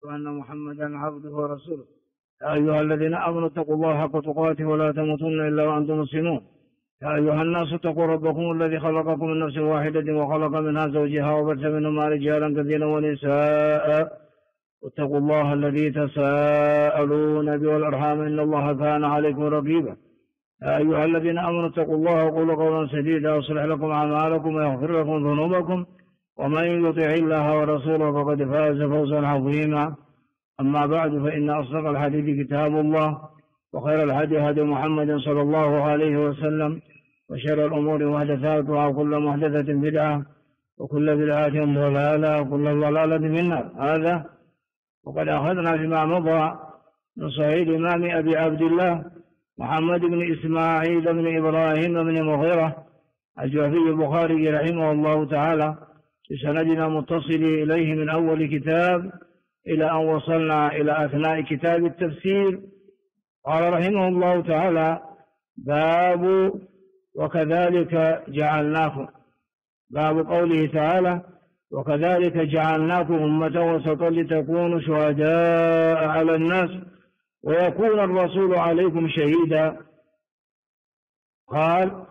وأن محمدا عبده ورسوله. يا أيها الذين آمنوا اتقوا الله حق تقاته ولا تموتن إلا وأنتم مسلمون. يا أيها الناس اتقوا ربكم الذي خلقكم من نفس واحدة وخلق منها زوجها وبث منهما رجالا كثيرا ونساء واتقوا الله الذي تساءلون به والأرحام إن الله كان عليكم رقيبا. يا أيها الذين آمنوا اتقوا الله وقولوا قولا سديدا يصلح لكم أعمالكم ويغفر لكم ذنوبكم ومن يطع الله ورسوله فقد فاز فوزا عظيما. أما بعد فإن أصدق الحديث كتاب الله وخير الهدي هدي محمد صلى الله عليه وسلم وشر الأمور محدثاتها وكل محدثة بدعة وكل بدعة ضلالة وكل ضلالة في النار. هذا وقد أخذنا فيما مضى من صحيح الإمام أبي عبد الله محمد بن إسماعيل بن إبراهيم بن مغيرة الجعفي البخاري رحمه الله تعالى بسندنا متصل إليه من أول كتاب إلى أن وصلنا إلى أثناء كتاب التفسير. قال رحمه الله تعالى: باب وكذلك جعلناكم. باب قوله تعالى: وكذلك جعلناكم أمة وسطا لتكونوا شهداء على الناس ويكون الرسول عليكم شهيدا. قال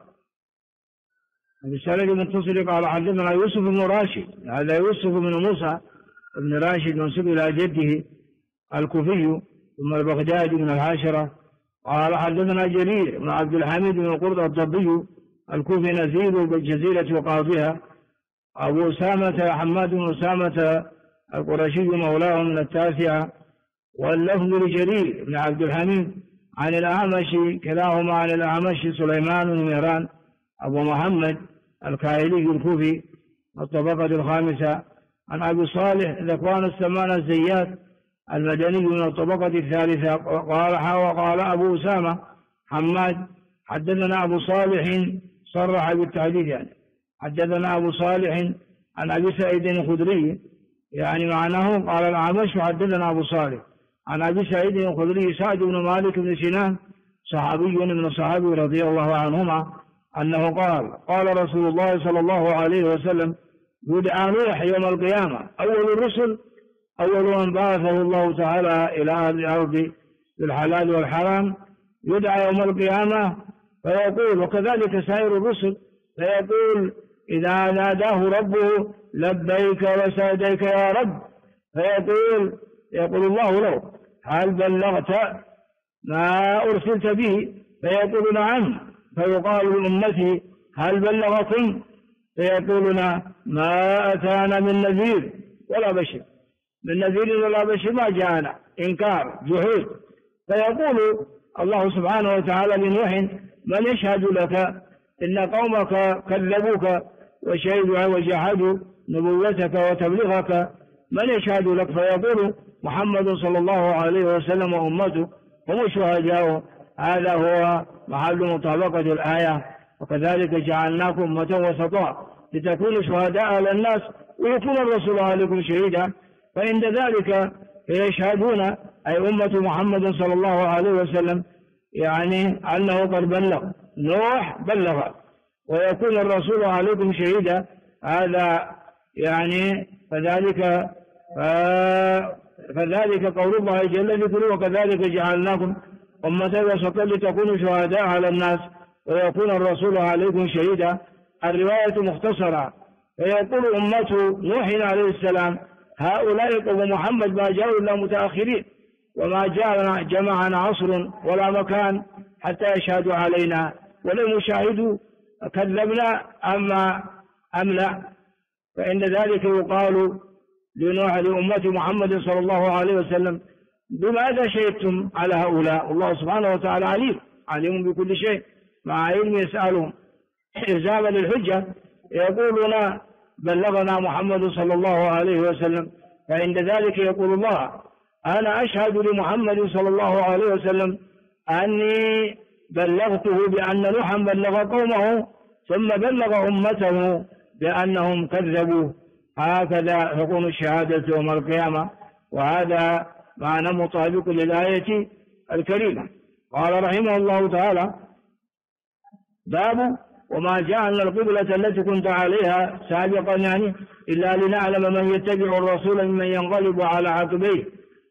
بالسند المتصل قال: حدثنا يوسف بن راشد، هذا يوسف بن موسى بن راشد منسوب إلى جده الكوفي ثم البغدادي من العاشرة. قال: حدثنا جرير بن عبد الحميد بن القرد الضبي الكوفي نزيل بالجزيرة وقاضيها. أبو أسامة حماد بن أسامة القرشي مولاه من التاسعة. واللفظ لجرير بن عبد الحميد عن الأعمش كلاهما عن الأعمش سليمان بن مهران أبو محمد الكاهلي الكوفي الطبقة الخامسة. عن أبي صالح ذكوان السمان الزيات المدني من الطبقة الثالثة. وقال أبو أسامة حماد: حدثنا أبو صالح صرح بالتحديث، يعني حدثنا أبو صالح عن أبي سعيد الخدري، يعني معناه قال الأعمش حدثنا أبو صالح عن أبي سعيد الخدري سعد بن مالك بن سنان صحابي من الصحابة رضي الله عنهما أنه قال رسول الله صلى الله عليه وسلم: يدعى نوح يوم القيامة أول الرسل، أول من بعثه الله تعالى إلى أهل الأرض بالحلال والحرام، يدعى يوم القيامة فيقول: وكذلك سائر الرسل، فيقول إذا ناداه ربه: لبيك وسعديك يا رب، فيقول الله له: هل بلغت ما أرسلت به؟ فيقول: نعم. فيقال لأمتي: هل بلغكم؟ فيقولون: ما أتانا من نذير ولا بشر، من نذير ولا بشر ما جاءنا، إنكار جحود. فيقول الله سبحانه وتعالى لنوح: من يشهد لك إن قومك كذبوك وشهدوا وجحدوا نبوتك وتبلغك، من يشهد لك؟ فيقول: محمد صلى الله عليه وسلم وأمته هم شهداء. هذا هو محل مطابقة الآية: وكذلك جعلناكم أمة وسطا لتكونوا شهداء على الناس ويكون الرسول عليكم شهيدا. فعند ذلك يشهدون، أي أمة محمد صلى الله عليه وسلم، يعني أنه قد بلغ، نوح بلغ، ويكون الرسول عليكم شهيدا. هذا يعني فذلك قول الله جل ذكره: وكذلك جعلناكم أمة وسطا لتكونوا شهداء على الناس ويكون الرسول عليكم شهيدا. الرواية مختصرة، فيقول أمة نوح عليه السلام: هؤلاء قوم محمد ما جاءوا إلا متأخرين، وما جاءنا جمعنا عصر ولا مكان حتى يشهدوا علينا، ولم يشاهدوا كذبنا أم لا. فإن ذلك يقال لنوح لأمة محمد صلى الله عليه وسلم: بماذا شهدتم على هؤلاء؟ الله سبحانه وتعالى عليم بكل شيء، مع علم يسألهم إلزاما للحجة. يقولون: بلغنا محمد صلى الله عليه وسلم. فعند ذلك يقول الله: أنا أشهد لمحمد صلى الله عليه وسلم أني بلغته بأن نوحا بلغ قومه ثم بلغ أمته بأنهم كذبوا. هكذا تكون الشهادة يوم القيامة، وهذا معنى مطابق للآية الكريمة. قال رحمه الله تعالى: باب وما جعلنا القبلة التي كنت عليها سابقا، يعني إلا لنعلم من يتبع الرسول ممن ينقلب على عقبيه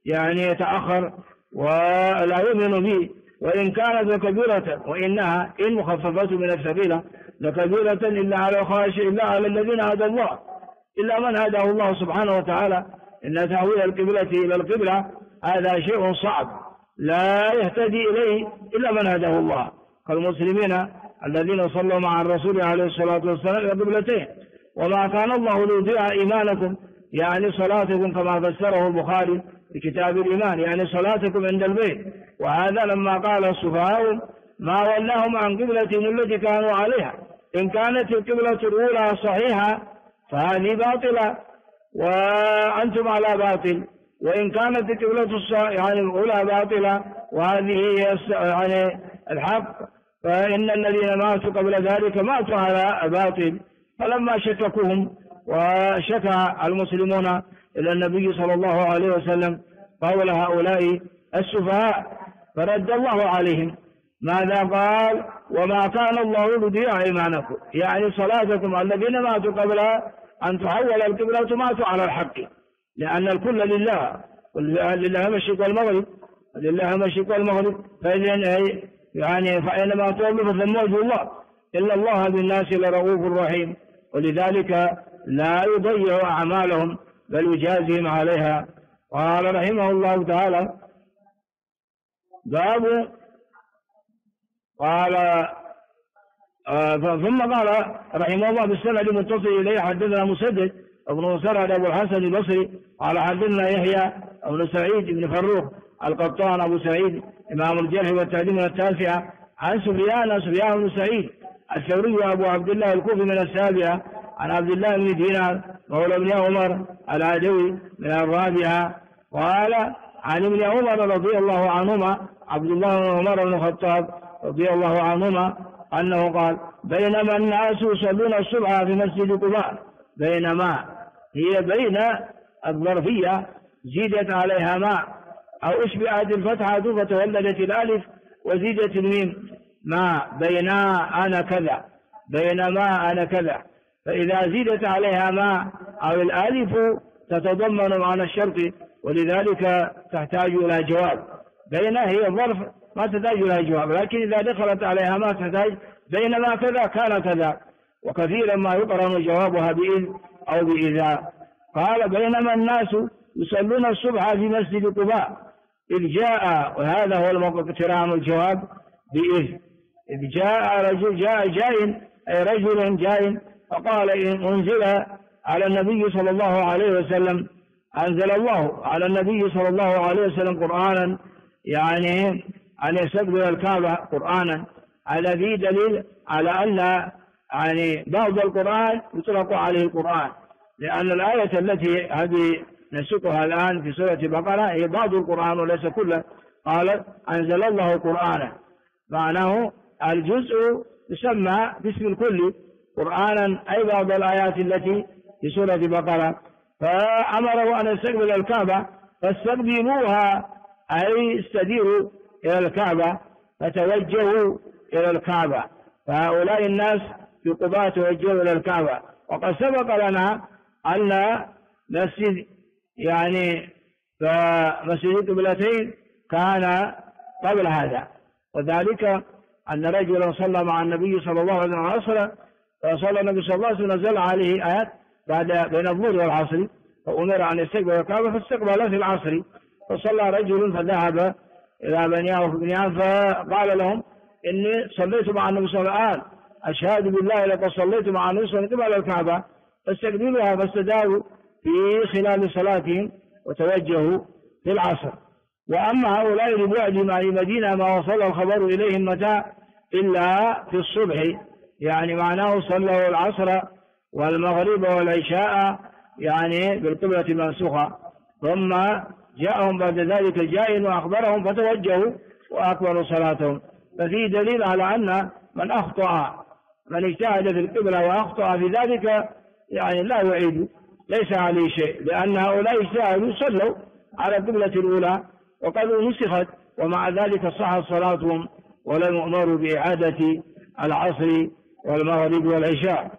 يعني يتأخر ولا يؤمن به، وإن كانت كبيرة وإنها إن مخففة من الثقيلة لكبيرة إلا على الذين هدى الله، إلا من هداه الله سبحانه وتعالى. إن تحويل القبلة إلى القبلة هذا شيء صعب لا يهتدي إليه إلا من هداه الله، كالمسلمين الذين صلوا مع الرسول عليه الصلاة والسلام إلى قبلتين. وما كان الله ليضيع إيمانكم يعني صلاتكم كما فسره البخاري في كتاب الإيمان، يعني صلاتكم عند البيت. وهذا لما قال السفهاء ما ولاهم عن قبلتهم التي كانوا عليها، إن كانت القبلة الأولى صحيحة فهذه باطلة وأنتم على باطل، وإن كانت القبلة يعني الأولى باطلة وهذه هي يعني الحق، فإن الذين ماتوا قبل ذلك ماتوا على باطل. فلما شككوهم وشكى المسلمون إلى النبي صلى الله عليه وسلم قول هؤلاء السفهاء فرد الله عليهم ماذا قال؟ وما كان الله ليضيع إيمانكم، يعني صلاتكم الذين ماتوا قبل أن تحول القبلة ماتوا على الحق، لأن الكل لله، لله المشرق والمغرب، لله المشرق والمغرب، يعني فإنما تولوا فثم وجه الله، إلا الله بالناس لرؤوف رحيم، ولذلك لا يضيع أعمالهم بل يجازيهم عليها. قال رحمه الله تعالى باب قال ثم قال رحمه الله بالسند المتصل إليه حدثنا مسدد ابن مسرهد أبو الحسن البصري قال حدثنا يحيى بن سعيد بن فروخ القطان أبو سعيد إمام الجرح والتعديل من التاسعة عن سفيان بن سعيد الثوري أبو عبد الله الكوفي من السابعة عن عبد الله بن دينار مولى ابن عمر العدوي من الرابعة قال عن ابن عمر رضي الله عنهما عبد الله بن عمر بن الخطاب رضي الله عنهما أنه قال بينما الناس يصلون الصبح في مسجد قباء، بينما هي بين الظرفية زيدت عليها ماء أو أشبعت الفتحة فتولدت الألف وزيدت الميم ما بينا أنا كذا، بينما أنا كذا، فإذا زيدت عليها ماء أو الألف تتضمن معنى الشرط ولذلك تحتاج إلى جواب. بين هي ظرف ما تحتاج إلى جواب، لكن إذا دخلت عليها ما تحتاج بينما كذا كان كذا، وكثيرا ما يقرن جوابها بإذ أو بإذا. قال بينما الناس يصلون الصبح في مسجد قباء إذ جاء، وهذا هو اقتران الجواب بإذ، إذ جاء رجل جاء أي رجل جاء فقال إن أنزل على النبي صلى الله عليه وسلم، أنزل الله على النبي صلى الله عليه وسلم قرآنا يعني أن يستقبل الكعبة قرآنا. هذا فيه دليل على أن يعني بعض القرآن يطلق عليه القرآن، لأن الآية التي هذه نسقها الآن في سورة البقرة هي بعض القرآن وليس كله. قال أنزل الله قرآنا معناه الجزء يسمى باسم الكل قرآنا، أي بعض الآيات التي في سورة البقرة. فأمره أن يستقبل الكعبة فاستقبلوها أي استديروا إلى الكعبة فتوجهوا إلى الكعبة، فهؤلاء الناس في قباء توجهوا إلى الكعبة. وقد سبق لنا أن مسجد يعني فمسجد قبلتين كان قبل هذا، وذلك أن رجلا صلى مع النبي صلى الله عليه وسلم فصلى النبي صلى الله عليه وسلم نزل عليه آيات بعد بين الظهر والعصر فأمر أن يستقبل الكعبة فاستقبل في العصر، فصلى رجل فذهب إلى بنيان فقال لهم إني صليت مع النبي صلى الله عليه وسلم أشهد بالله لقد صليت مع النبي صلى الله عليه وسلم قبل الكعبة، فاستقبلوها فاستداروا في خلال صلاتهم وتوجهوا في العصر. وأما هؤلاء لبعدهم عن المدينة ما وصل الخبر إليهم متى إلا في الصبح، يعني معناه صلوا العصر والمغرب والعشاء يعني بالقبلة المنسوخة، ثم جاءهم بعد ذلك جاء وأخبرهم فتوجهوا وأكبروا صلاتهم. ففي دليل على أن من أخطأ من اجتهد في القبلة وأخطأ في ذلك يعني لا يعيد، ليس عليه شيء، لأن هؤلاء اجتهدوا صلوا على القبلة الأولى وقد نسخت، ومع ذلك صحت صلاتهم ولم يؤمروا بإعادة العصر والمغرب والعشاء.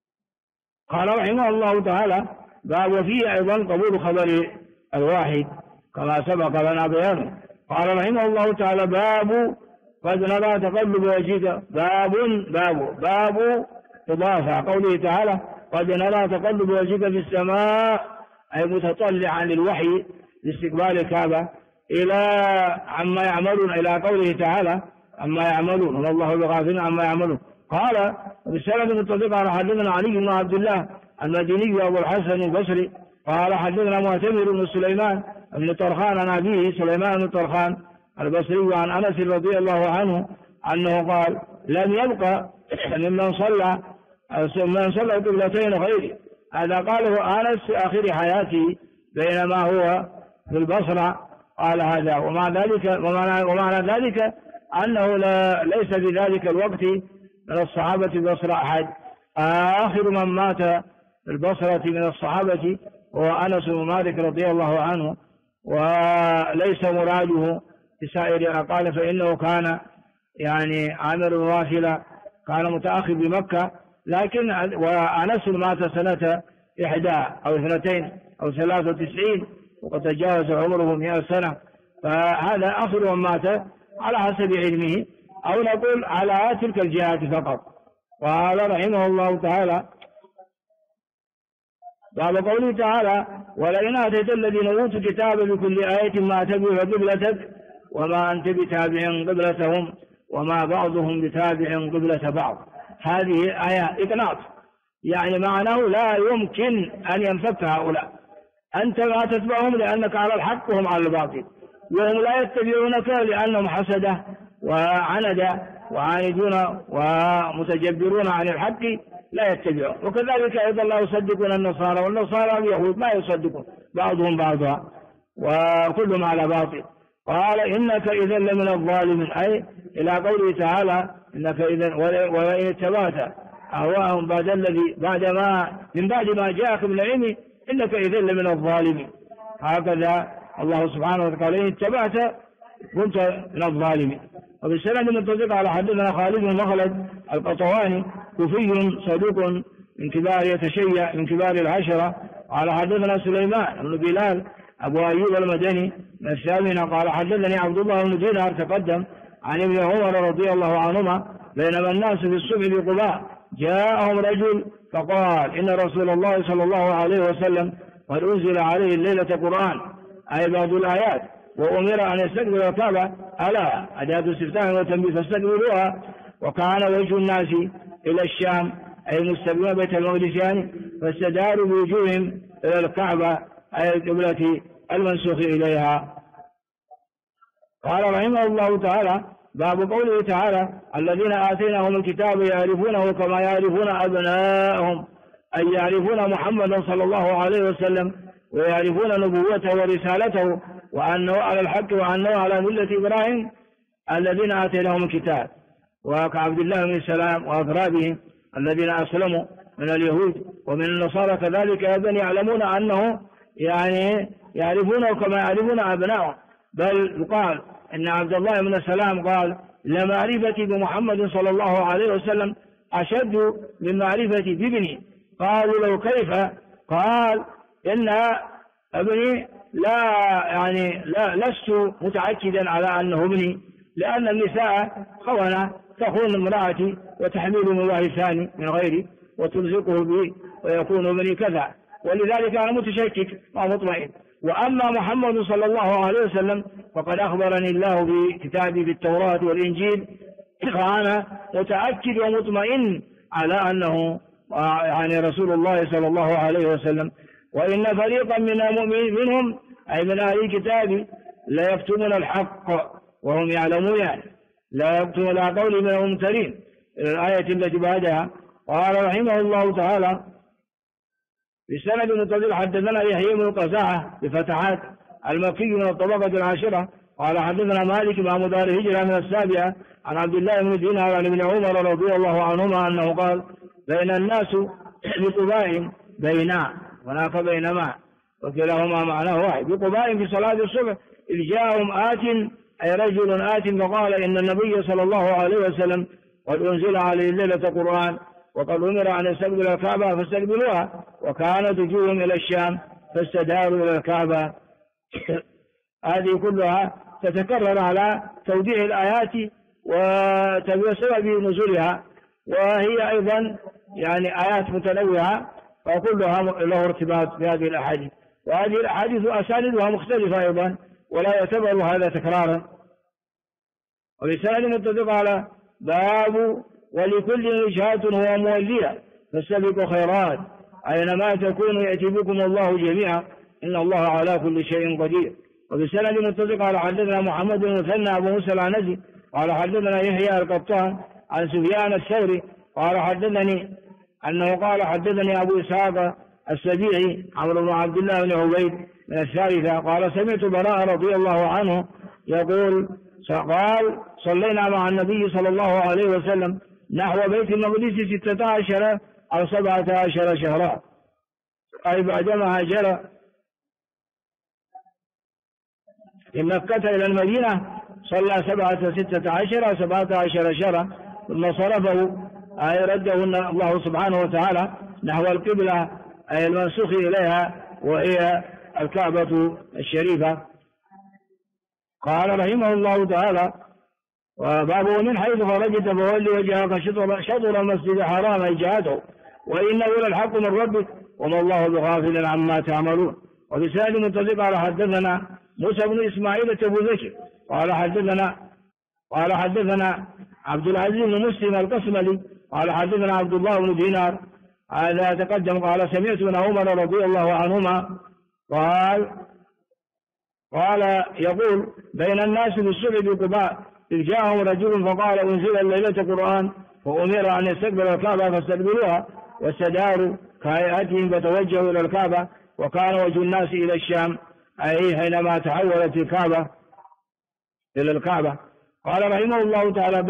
قال رحمه الله تعالى باب وفيه أيضا قبول خبر الواحد، كما سبق لنا بيانه. قال رحمه الله تعالى: باب قد نرى تقلب وجهك. باب إضافة قوله تعالى: قد نرى تقلب وجهك في السماء، أي متطلعا للوحي لاستقبال الكعبة إلى عما يعملون، إلى قوله تعالى: عما يعملون وما الله بغافل عما يعملون. قال بالسند المتصل قال: حدثنا علي بن عبد الله المديني أبو الحسن البصري قال: حدثنا معتمر بن سليمان بن طرخان عن أبيه سليمان بن طرخان البصري عن أنس رضي الله عنه أنه قال: لم يبقى ممن صلى قبلتين غيري. هذا قاله أنس في آخر حياته بينما هو في البصرة. قال هذا ومعنى ذلك أنه ليس في ذلك الوقت من الصحابة البصرة أحد. آخر من مات في البصرة من الصحابة هو أنس بن مالك رضي الله عنه، وليس مراده بسائر. قال: فإنه كان يعني عامر الوافلة، كان متأخر بمكة، لكن وأنس مات سنة 1 أو 2 أو 93 وقد تجاوز عمره 100 سنة، فهذا آخر من مات على حسب علمه، أو نقول على تلك الجهات فقط. قال رحمه الله تعالى: باب قوله تعالى: ولئن آتيت الذين أوتوا الكتاب بكل آية ما تبع قبلتك وما أنت بتابع قبلتهم وما بعضهم بتابع قبلة بعض. هذه آية إقناط، يعني معناه لا يمكن أن ينفك هؤلاء. أنت ما تتبعهم لأنك على الحق وهم على الباطل، وهم لا يتبعونك لأنهم حسدة وعندة وعاندون ومتجبرون عن الحق لا يتبعون. وكذلك أيضا لا يصدقون النصارى، والنصارى اليهود ما يصدقون بعضهم بعضا وكلهم على باطل. قال: إنك إذا لمن الظالمين، أي إلى قوله تعالى: إنك إذا ولئن اتبعت أهواءهم من بعد ما جاءك من العلم إنك إذا لمن الظالمين. هكذا الله سبحانه وتعالى: إن اتبعت كنت من الظالمين. وبالسند المتصل على حدثنا خالد بن مخلد القطواني كوفي صدوق من كبار يتشيع من كبار العشرة. على حدثنا سليمان بن بلال أبو أيوب المدني من الثامنة قال: حدثني عبد الله بن دينار تقدم عن ابن عمر رضي الله عنهما بينما الناس في الصبح بقباء جاءهم رجل فقال: إن رسول الله صلى الله عليه وسلم قد أنزل عليه الليلة قرآن، أي بعض الآيات، وأمر أن يستقبل الكعبة. ألا أداة استفتاح وتنبيه فاستقبلوها. وكان وجه الناس إلى الشام، أي مستقبلون بيت المقدس يعني، فاستداروا بوجوههم إلى الكعبة، أي القبلة المنسوخ إليها. قال رحمه الله تعالى: باب قوله تعالى: الذين آتيناهم الكتاب يعرفونه كما يعرفون أبناءهم، أي يعرفون محمدا صلى الله عليه وسلم ويعرفون نبوته ورسالته وأنه على الحق وأنه على ملة إبراهيم. الذين آتيناهم الكتاب، وكعبد الله بن سلام وأقرابهم الذين أسلموا من اليهود ومن النصارى كذلك أيضا يعلمون أنه يعني يعرفونه كما يعرفون أبنائهم. بل يقال إن عبد الله بن سلام قال: لمعرفتي بمحمد صلى الله عليه وسلم أشد من معرفتي بابني. قالوا: لو كيف؟ قال: إن ابني لا لست متأكدا على أنه ابني، لأن النساء خونة تخون امرأتي وتحمل من واحد ثاني من غيري وتلزقه بي ويكون ابني كذا، ولذلك أنا متشكك ومطمئن. وأما محمد صلى الله عليه وسلم فقد أخبرني الله بكتابه بالتوراة والإنجيل، فأنا متأكد ومطمئن على أنه يعني رسول الله صلى الله عليه وسلم. وإن فريقا من المؤمنين منهم، أي من أهل الكتاب، لا يكتمون الحق وهم يعلمون، يعني لا يكتمون لا قول من الممترين، إلى الآية التي بعدها. قال رحمه الله تعالى: بسند متصل حدثنا يحيى بن قزاعة بفتحات المكي من الطبقة العاشرة قال: حدثنا مالك إمام دار الهجرة من السابعة عن عبد الله بن دينار عن ابن عمر رضي الله عنهما أنه قال: بين الناس بقباء، بينا هناك بينما، وكلاهما معناه واحد. بقباء في صلاة الصبح إذ جاءهم آت، أي رجل آت، فقال: إن النبي صلى الله عليه وسلم قد أنزل عليه الليلة قرآن وقد أمر أن يستقبل الكعبة فاستقبلوها، وكانت وجوههم إلى الشام فاستداروا إلى الكعبة. هذه كلها تتكرر على توضيح الآيات وسبب نزولها، وهي أيضا يعني آيات متنوعة وكلها له ارتباط بهذه الأحاديث، وهذه الأحاديث أساندها مختلفة أيضا ولا يعتبر هذا تكرارا. وبسند متفق على باب ولكل وجهات هو موليها فاستبقوا خيرات أينما تكونوا يأتي بكم الله جميعا إن الله على كل شيء قدير. وبسند متفق على حدثنا محمد بن مثنى أبو موسى العنزي قال حدثنا يحيى القطان عن سفيان الثوري قال حدثني أنه قال حدثني أبو إسحاق السبيعي عمرو بن عبد الله بن عبيد من الثالثة قال سمعت براء رضي الله عنه يقول قال صلينا مع النبي صلى الله عليه وسلم نحو بيت المقدس 16 أو 17 شهرا، أي بعدما هاجر من مكة إلى المدينة صلى 16 أو 17 شهرا ثم صرفه أي رده الله سبحانه وتعالى نحو القبلة أي المنسوخ إليها وهي الكعبة الشريفة. قال رحمه الله تعالى وبابه من حيث خرجت فولي وجهك شطر المسجد الحرام أي جهته وإنه للحق من ربك وما الله بغافل عما تعملون. وبسند متفق على حدثنا موسى بن إسماعيل التبوذكي قال حدثنا عبد العزيز بن مسلم القسملي قال حدثنا عبد الله بن دينار هذا تقدم قال سمعت من عمر رضي الله عنهما قال يقول بين الناس بالصبح بقباء إذ جاءهم رجل فقال أنزل الليلة قرآن فأمر أن يستقبل الكعبة فاستقبلوها واستداروا كهيئتهم فتوجهوا إلى الكعبة وكان وجه الناس إلى الشام أي حينما تحولت الكعبة إلى الكعبة. قال رحمه الله تعالى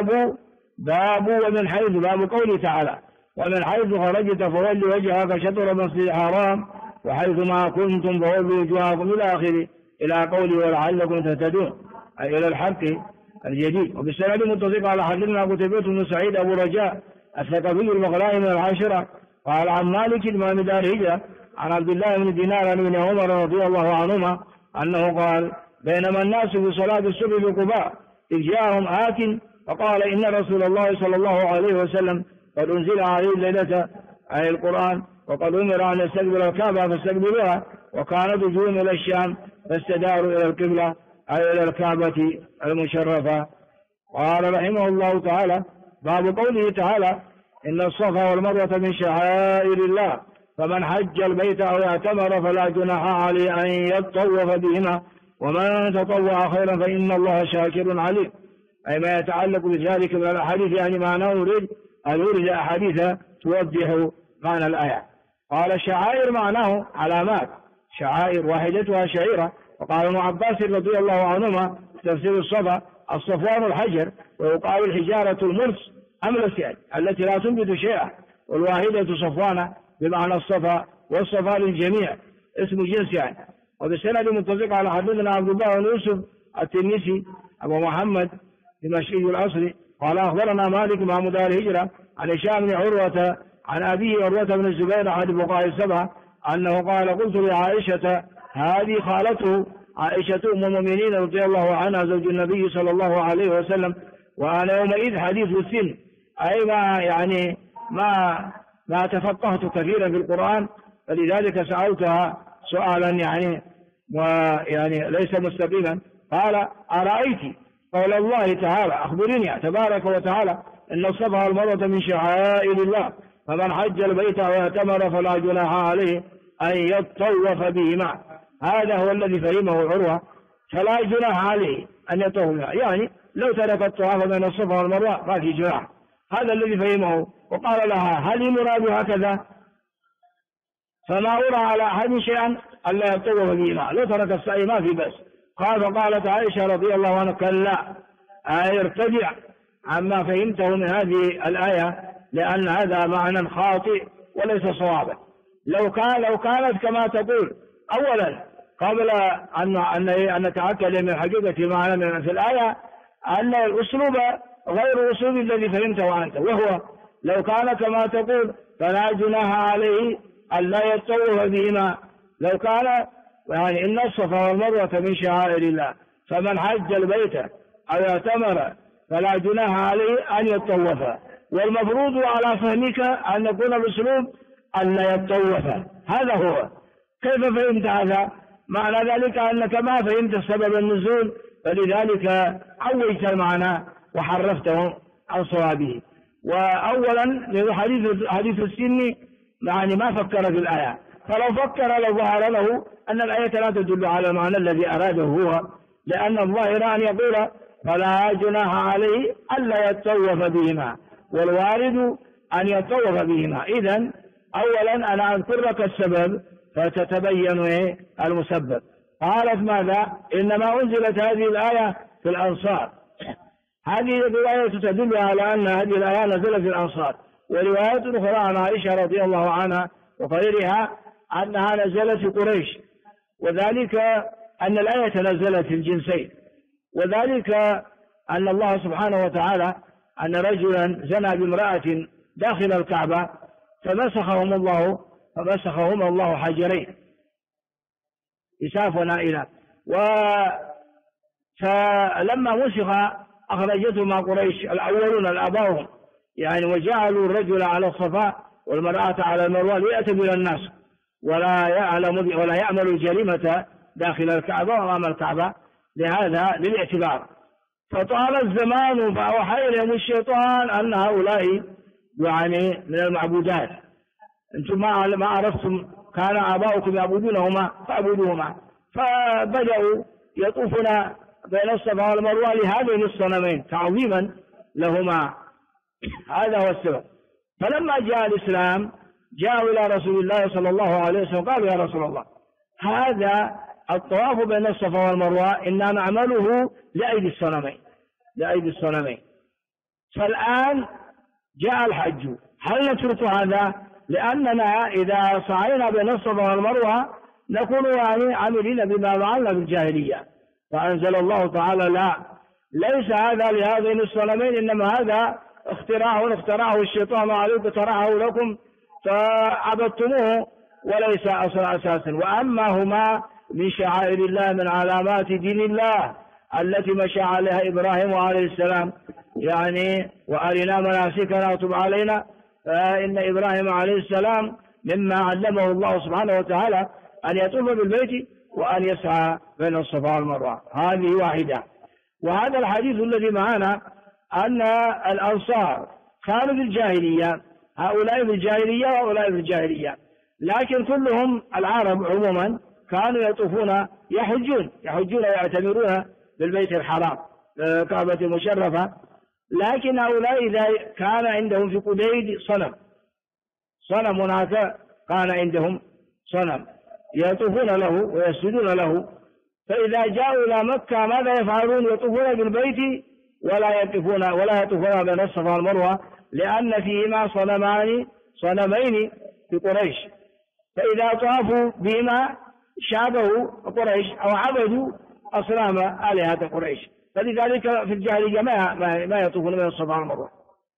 باب ومن حيث باب قوله تعالى ومن حيث خرجت فولي وجهك شطر المسجد الحرام وحيث ما كنتم فولوا وجوهكم إلى آخره إلى قوله ولعلكم تهتدون أي إلى الحق الجديد. وبالسند متفق على حدثنا قتيبة بن سعيد أبو رجاء الثقفي المغلاني من العاشرة قال عن مالك إمام دار الهجرة عن عبد الله بن دينار عن ابن عمر رضي الله عنهما أنه قال بينما الناس في صلاة الصبح بقباء إذ جاءهم آت فقال إن رسول الله صلى الله عليه وسلم قد أنزل عليه الليلة أي القرآن وقد أمر أن يستقبل الكعبة فاستقبلوها وكانت وجوههم إلى الشام فاستداروا إلى القبلة أي إلى الكعبة المشرفة. قال رحمه الله تعالى باب قوله تعالى إن الصفا والمروة من شعائر الله فمن حج البيت أو اعتمر فلا جناح عليه أن يطوف بهما ومن تطوع خيرا فإن الله شاكر عليم أي ما يتعلق بذلك من الأحاديث يعني معناه نورد أحاديث توضح معنى الآية. قال شعائر معناه علامات شعائر واحدتها شعيرة. وقال ابن عباس رضي الله عنهما تفسير الصفا الصفوان الحجر ويقال الحجارة المرس أملس يعني التي لا تنبت شيئا والواحدة صفوانة بمعنى الصفا والصفا للجميع اسم جنس يعني. وبالسند متفق على حدثنا عبد الله بن يوسف التنيسي أبو محمد دمشقي الأصلي قال أخبرنا مالك إمام دار الهجرة عن هشام بن عروة عن أبيه عروة بن الزبير أحد الفقهاء السبعة أنه قال قلت لعائشة هذه خالته عائشة أم المؤمنين رضي الله عنها زوج النبي صلى الله عليه وسلم وأنا يومئذ حديث السن أي ما تفقهت كثيرا في القرآن فلذلك سألتها سؤالا يعني ليس مستقيما. قال أرأيت قول الله تعالى أخبرني تبارك وتعالى إن الصفا والمروة من شعائر الله فمن حج البيت واعتمر فلا جناح عليه أن يطوف بهما. هذا هو الذي فهمه عروة فلا جناح عليه أن يطوف بهما يعني لو ترك الطواف بين الصفا والمروة ما في جناح. هذا الذي فهمه. وقال لها هل مراد هكذا فما أرى على أحد شيئا ألا يطوف بهما لو ترك السعي ما في بس. فقالت عائشة رضي الله عنها كلا ارتدع عما فهمته من هذه الآية لأن هذا معنى خاطئ وليس صوابا. لو كانت كما تقول أولا قبل أن نتأكد من حقيقة معنى في الآية أن الأسلوب غير الأسلوب الذي فهمته أنت وهو لو كان كما تقول فلا جناح عليه ألا يطوف بهما. لو كان يعني إن الصفا والمروة من شعائر الله فمن حج البيت أو اعتمر فلا جناح عليه أن يطوف. والمفروض على فهمك أن يكون الأسلوب أن لا يطوف، هذا هو. كيف فهمت هذا؟ معنى ذلك أنك ما فهمت سبب النزول، فلذلك عوجت المعنى وحرفته عن صوابه. وأولا حديث السن يعني ما فكر في الآية، فلو فكر لظهر له أن الآية لا تدل على المعنى الذي أراده هو، لأن الظاهر أن يقول فلا جناح عليه ألا يتطوف بهما، والوارد أن يتطوف بهما. إذن أولا أنا أذكر لك السبب فتتبين المسبب. قالت ماذا؟ إنما أنزلت هذه الآية في الأنصار. هذه الرواية تدل على أن هذه الآية نزلت في الأنصار، وروايات أخرى عن عائشة رضي الله عنها وغيرها أنها نزلت في قريش، وذلك أن الآية نزلت في الجنسين، وذلك أن الله سبحانه وتعالى أن رجلا زنى بامرأة داخل الكعبة فمسخهم الله حجرين إساف ونائلة. فلما مسخ أخرجتهما قريش الأولون الآباؤهم يعني، وجعلوا الرجل على الصفا والمرأة على المروة ليعتبر الناس ولا يعمل الجريمة داخل الكعبة وأمام الكعبة، لهذا للاعتبار. فطال الزمان فأوحى إليهم الشيطان أن هؤلاء يعني من المعبودات، أنتم ما عرفتم كان آباؤكم يعبدونهما فاعبدوهما، فبدأوا يطوفون بين الصفا والمروة لهذين الصنمين تعظيما لهما، هذا هو السبب. فلما جاء الإسلام جاءوا إلى رسول الله صلى الله عليه وسلم قالوا يا رسول الله هذا الطواف بين الصفا والمروة إنا نعمله لأيدي الصنمين، فالآن جاء الحج، هل نترك هذا؟ لأننا إذا سعينا بين الصفا والمروة نكون يعني عاملين بما فعلنا بالجاهلية. فأنزل الله تعالى لا، ليس هذا لهذين الصنمين، إنما هذا اخترعه الشيطان عليكم طرحه لكم فعبدتموه وليس أصل أساسا. وأما هما من شعائر الله من علامات دين الله التي مشى عليها إبراهيم عليه السلام، يعني وأرنا مناسكنا وتب علينا، فإن إبراهيم عليه السلام مما علمه الله سبحانه وتعالى أن يطوف بالبيت وأن يسعى بين الصفا والمروة، هذه واحدة. وهذا الحديث الذي معنا أن الأنصار كانوا في الجاهلية، هؤلاء في الجاهلية وهؤلاء في الجاهلية، لكن كلهم العرب عموما كانوا يطوفون يحجون ويعتمرون بالبيت الحرام الكعبة المشرفة. لكن هؤلاء إذا كان عندهم في قديد صنم هناك كان عندهم صنم يطوفون له ويسجدون له، فإذا جاءوا إلى مكة ماذا يفعلون؟ يطوفون بالبيت ولا يطوفون بين الصفا والمروة، لأن فيهما صنمين في قريش، فإذا طافوا بهما شابهوا قريش أو عبدوا أصنام آلهة قريش، فلذلك في الجاهلية ما يطوفون بين الصفا والمروة.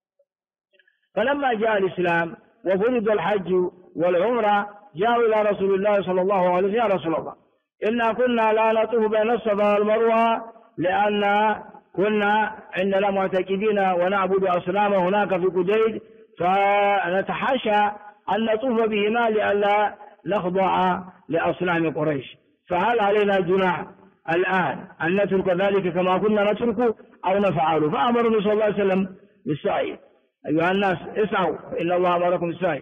فلما جاء الإسلام وفرض الحج والعمرة جاءوا إلى رسول الله صلى الله عليه وسلم يا رسول الله إنا كنا لا نطوف بين الصفا والمروة لأن كنا عندنا معتكفين ونعبد أصنام هناك في قديد، فنتحاشى أن نطوف بهما لئلا نخضع لأصنام قريش، فهل علينا جناح الآن أن نترك ذلك كما كنا نتركه أو نفعله؟ فأمر النبي صلى الله عليه وسلم بالسعي، أيها الناس اسعوا إن الله أمركم بالسعي.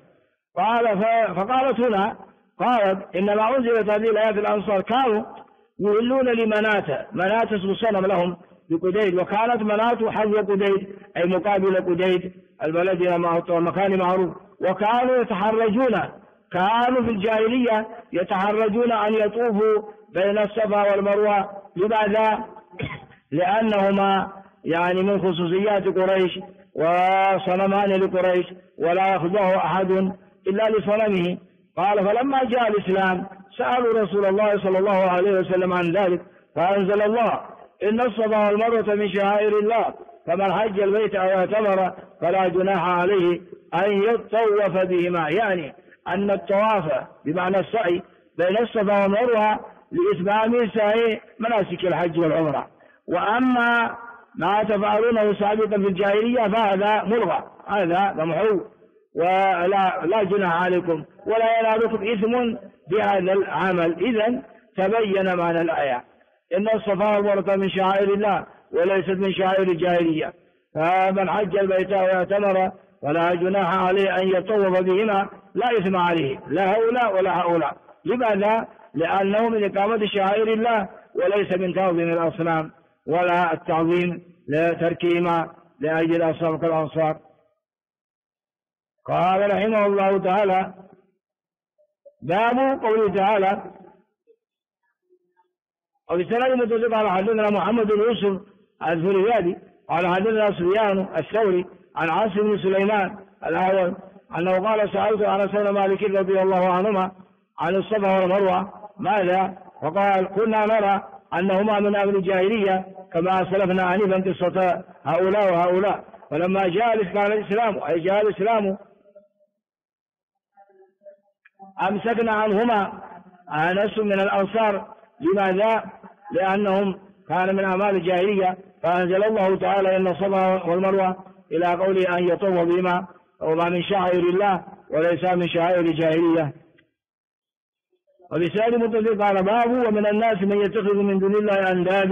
فقالت هنا قالت إنما أنزلت هذه الآية في الأنصار كانوا يولون منات اسم صنم لهم بقديد، وكانت منات حذو قديد أي مقابل قديد البلد المكان معروف، وكانوا كانوا في الجاهلية يتحرجون أن يطوفوا بين الصفا والمروة. لماذا؟ لأنهما يعني من خصوصيات قريش وصنمان لقريش ولا يخضعه أحد إلا لصنمه. قال فلما جاء الإسلام سألوا رسول الله صلى الله عليه وسلم عن ذلك، فأنزل الله إن الصفا والمروة من شعائر الله فمن حج البيت أو اعتمر فلا جناح عليه أن يطوف بهما، يعني أن الطواف بمعنى السعي بين الصفا والمروة لإتمام سعي مناسك الحج والعمرة. وأما ما تفعلونه سابقا في الجاهلية فهذا ملغى، هذا ممحو ولا جناح عليكم ولا ينالكم إثم بهذا العمل. إذن تبين معنى الآية إن الصفا والمروة من شعائر الله وليست من شعائر الجاهلية، فمن حج البيت واعتمر ولا جناح عليه أن يطوف بهما لا إثم عليه لا هؤلاء ولا هؤلاء. لماذا؟ لأنه من إقامة شعائر الله وليس من تعظيم الأصنام ولا التعظيم لتركهما لأجل أصنام كالأنصار. قال رحمه الله تعالى: باب قوله تعالى: وبسند متصل قال حدثنا محمد بن يوسف الفريابي قال حدثنا سفيان الثوري عن عاصم بن سليمان الأعور أنه قال: سألت أنس بن مالك رضي الله عنهما عن الصفا والمروة ماذا؟ فقال: كنا نرى أنهما من أمر الجاهلية كما سلفنا آنفا قصة هؤلاء وهؤلاء، فلما جاء الإسلام أي جاء الإسلام أمسكنا عنهما ناس من الأنصار. لماذا؟ لأنهم كان من أعمال الجاهلية، فأنزل الله تعالى: إن الصفا والمروة إلى قوله أن يطوف بهما وما من شعائر الله وليس من شعائر الجاهلية. وبسائر متصل قال: باب ومن الناس من يتخذ من دون الله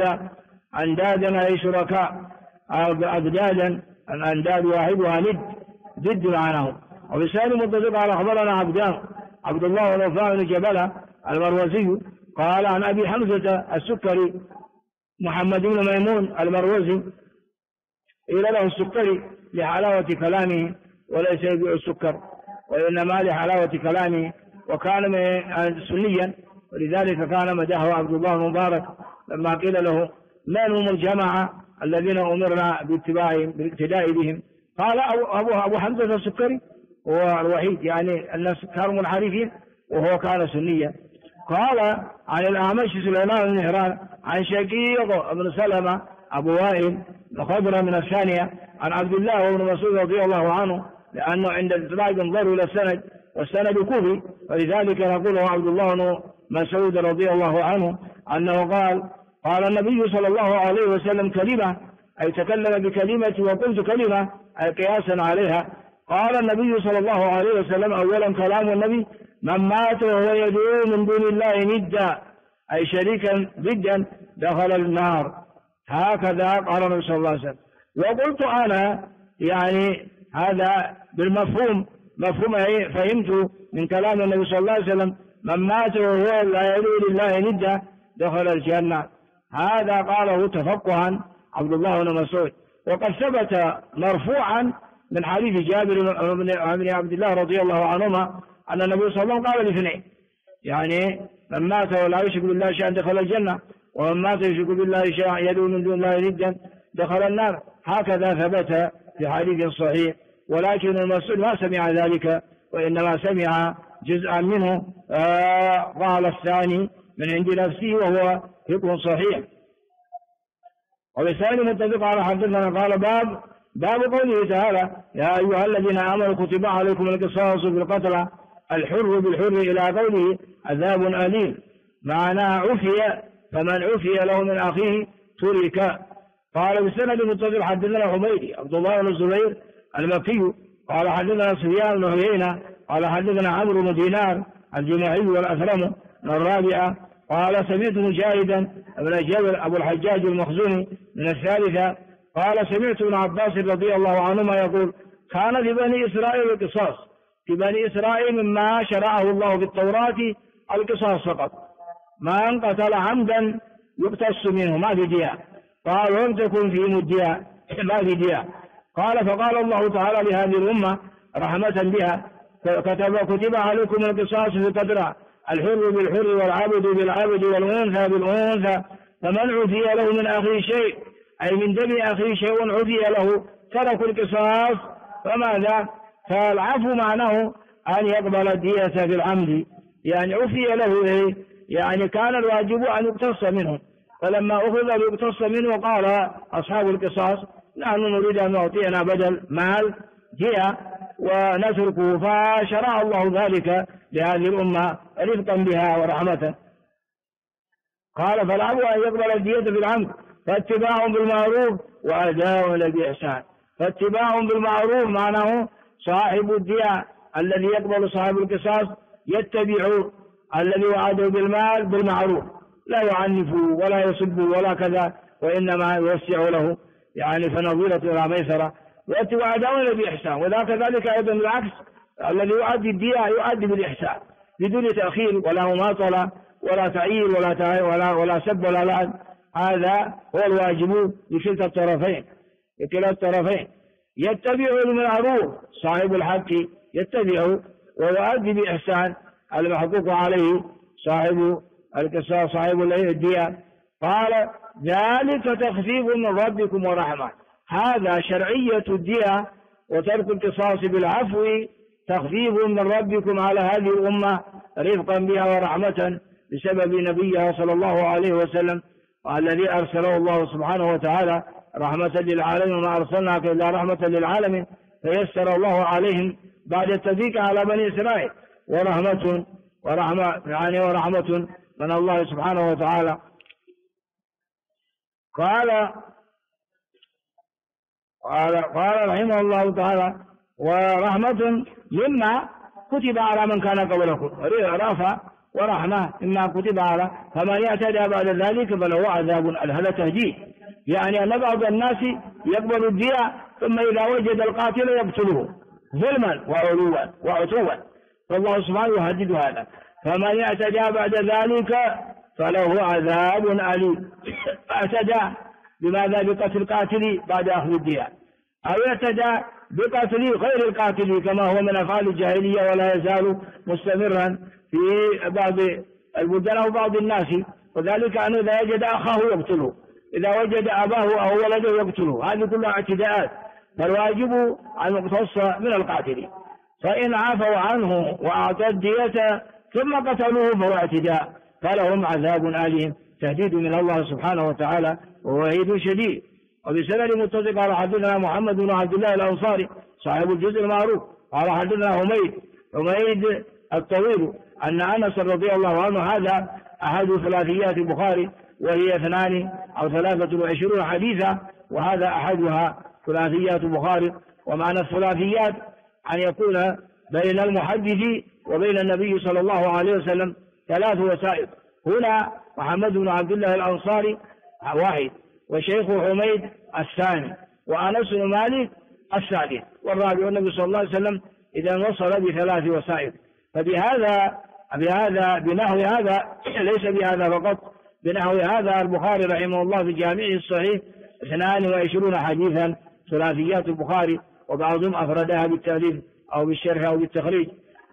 أندادا أي شركاء أضدادا، الأنداد واحدها ضد معناه. وبسائر متصل قال: أخبرنا عبد الله ونوفاء بن جبلة المروزي قال عن أبي حمزة السكري محمد بن ميمون المروزي إلى له السكري لحلاوة كلامه وليس يبيع السكر وإنما لحلاوة كلامه، وكان سنيا ولذلك كان مدحه عبد الله المبارك لما قيل له: من هم الجماعة الذين أمرنا بالاقتداء بهم؟ قال: أبو حمزة السكري هو الوحيد، يعني الناس كانوا منحرفين وهو كان سنيا. قال عن الأعمش سليمان بن مهران عن شقيق بن سلمة أبو وائل خضرة من الثانية عن عبد الله وابن مسعود رضي الله عنه، لأنه عند الإطلاق انظروا إلى السند والسند كوفي، ولذلك نقول عبد الله بن مسعود رضي الله عنه أنه قال النبي صلى الله عليه وسلم كلمة أي تكلم بكلمة وقلت كلمة أي قياسا عليها. قال النبي صلى الله عليه وسلم: أولا كلام النبي: من مات وهو يدعو من دون الله ندا أي شريكا ضدا دخل النار. هكذا قال النبي صلى الله عليه وسلم. وقلت أنا يعني هذا بالمفهوم، مفهوم فهمت من كلام النبي صلى الله عليه وسلم: من مات وهو لا يدعو لله ندا دخل الجنة. هذا قاله تفقها عبد الله بن مسعود. وقد ثبت مرفوعا من حديث جابر بن عبد الله رضي الله عنهما أن النبي صلى الله عليه وسلم قال الاثنين، يعني من مات ولا يشرك بالله شيئا دخل الجنة، ومن مات يشرك بالله شيئا يدعو من دون الله ندا دخل النار. هكذا ثبت في حديث صحيح، ولكن المسؤول ما سمع ذلك وإنما سمع جزءا منه قال الثاني من عند نفسه وهو فقه صحيح. وبسائل متفق على حدثنا قال: باب قوله تعالى: يا أيها الذين آمنوا كتب عليكم القصاص في القتلى الحر بالحر إلى قوله عذاب أليم، معناه عفي، فمن عفي له من أخيه ترك. قال بسند متصل حدثنا حميدي عبد الله بن الزبير المكي قال حدثنا سفيان بن عيينة قال حدثنا عمرو بن دينار الجماعي والأثرم من الرابعة قال: سمعت مجاهدا بن جابر أبو الحجاج المخزومي من الثالثة قال: سمعت ابن عباس رضي الله عنهما يقول: كان في بني إسرائيل القصاص، في بني إسرائيل مما شرعه الله في التوراة القصاص فقط، من قتل عمدا يقتص منه ما في دية. قال: ولم تكن فيهم الدية ما في دية. قال: فقال الله تعالى لهذه الأمة رحمة بها: كتب عليكم القصاص في القتلى الحر بالحر والعبد بالعبد والأنثى بالأنثى، فمن عفي له من أخيه شيء أي من دم أخيه شيء عفي له تركوا القصاص. فماذا؟ فالعفو معناه أن يقبل الدية في العمد، يعني عفي له يعني كان الواجب أن يقتص منه، فلما أخذ ليقتص منه قال أصحاب القصاص: نحن نريد أن نعطينا بدل مال دية ونتركه، فشرع الله ذلك لهذه الأمة رفقا بها ورحمة. قال فالعفو أن يقبل الدية بالعمد، فاتباع بالمعروف وأداء بإحسان. فاتباع بالمعروف معناه صاحب الدية الذي يقبل صاحب القصاص يتبع الذي وعده بالمال بالمعروف، لا يعنف ولا يسب ولا كذا، وإنما يوسع له يعني فنظيرة إلى ميسرة، ويتبع أداء بإحسان. وذاك ذلك أيضا العكس، الذي يؤدي الدية يؤدي بالإحسان بدون تأخير ولا مماطلة ولا تعيير ولا سب ولا لعن. هذا هو الواجب لكلتا الطرفين، لكلا الطرفين. يتبع المعروف صاحب الحق يتبع ويؤدي بإحسان المحقوق عليه صاحب القصاص صاحب الدية. قال ذلك تخفيف من ربكم ورحمة. هذا شرعية الدية وترك القصاص بالعفو تخفيف من ربكم على هذه الأمة رفقا بها ورحمة بسبب نبيها صلى الله عليه وسلم، والذي أرسله الله سبحانه وتعالى رحمة للعالمين، وما أرسلناك إلا رحمة للعالمين، فيسر الله عليهم بعد التوفيق على بني إسرائيل ورحمة من الله سبحانه وتعالى. قال رحمه الله تعالى ورحمة مما كتب على من كان قبلكم، رافع ورحمة مما كتب على فمن يعتدى بعد ذلك فله عذاب. هذا تهديد، يعني أن بعض الناس يقبل الدية ثم إذا وجد القاتل يقتله ظلما وعتوا، فالله سبحانه يهدد هذا. فمن يعتدى بعد ذلك فله عذاب أليم. اعتدى بماذا؟ بقتل القاتل بعد أخذ الدية، أو يعتدى بقتل غير القاتل كما هو من أفعال الجاهلية ولا يزال مستمرا في بعض البلدان أو بعض الناس، وذلك أنه إذا وجد أخاه يقتله، إذا وجد أباه أو ولده يقتله. هذه كلها اعتداءات، فالواجب أن يقتص من القاتل. فإن عفوا عنه وأعطى الدية ثم قتلوه فهو اعتداء، فلهم عذاب أليم، تهديد من الله سبحانه وتعالى ووعيد شديد. وبسند متصل قال حدثنا محمد بن عبد الله الأنصاري صاحب الجزء المعروف قال حدثنا حميد الطويل أن أنس رضي الله عنه، هذا أحد ثلاثيات البخاري وهي 2 أو 23 حديثا، وهذا أحدها ثلاثيات البخاري. ومعنى الثلاثيات أن يكون بين المحدث وبين النبي صلى الله عليه وسلم 3 وسائط. هنا محمد بن عبد الله الأنصاري واحد، وشيخ حميد الثاني، وأنس بن مالك الثالث، والرابع النبي صلى الله عليه وسلم إذا وصل ب3 وسائط. فبهذا بنحو هذا ليس بهذا فقط، بنحو هذا البخاري رحمه الله في جامعه الصحيح 22 حديثا ثلاثيات البخاري، وبعضهم أفردها بالتأليف أو بالشرح أو بالتخريج.